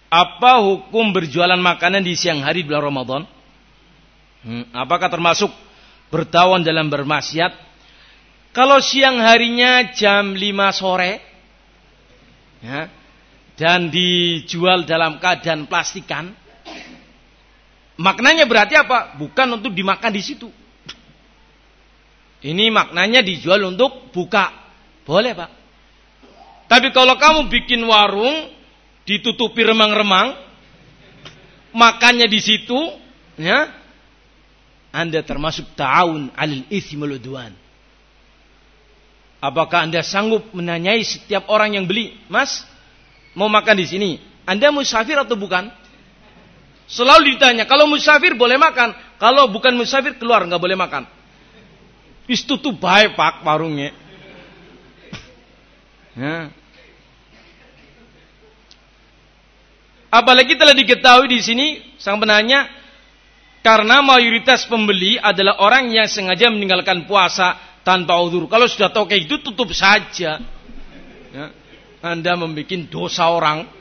Apa hukum berjualan makanan di siang hari bulan Ramadan? Apakah termasuk bertawan dalam bermaksiat? Kalau siang harinya jam 5 sore, ya, dan dijual dalam keadaan plastikan, maknanya berarti apa? Bukan untuk dimakan di situ. Ini maknanya dijual untuk buka. Boleh, Pak. Tapi kalau kamu bikin warung, ditutupi remang-remang, makannya di situ, ya, Anda termasuk ta'awun 'alal itsmi wal 'udwan. Apakah Anda sanggup menanyai setiap orang yang beli, Mas, mau makan di sini, Anda musafir atau bukan? Selalu ditanya, kalau musafir boleh makan, kalau bukan musafir keluar, nggak boleh makan. Itu tuh baik, Pak, warungnya. Ya. Apalagi telah diketahui di sini sang penanya, karena mayoritas pembeli adalah orang yang sengaja meninggalkan puasa tanpa uzur. Kalau sudah tahu kayak itu, tutup saja. Ya. Anda membuat dosa orang.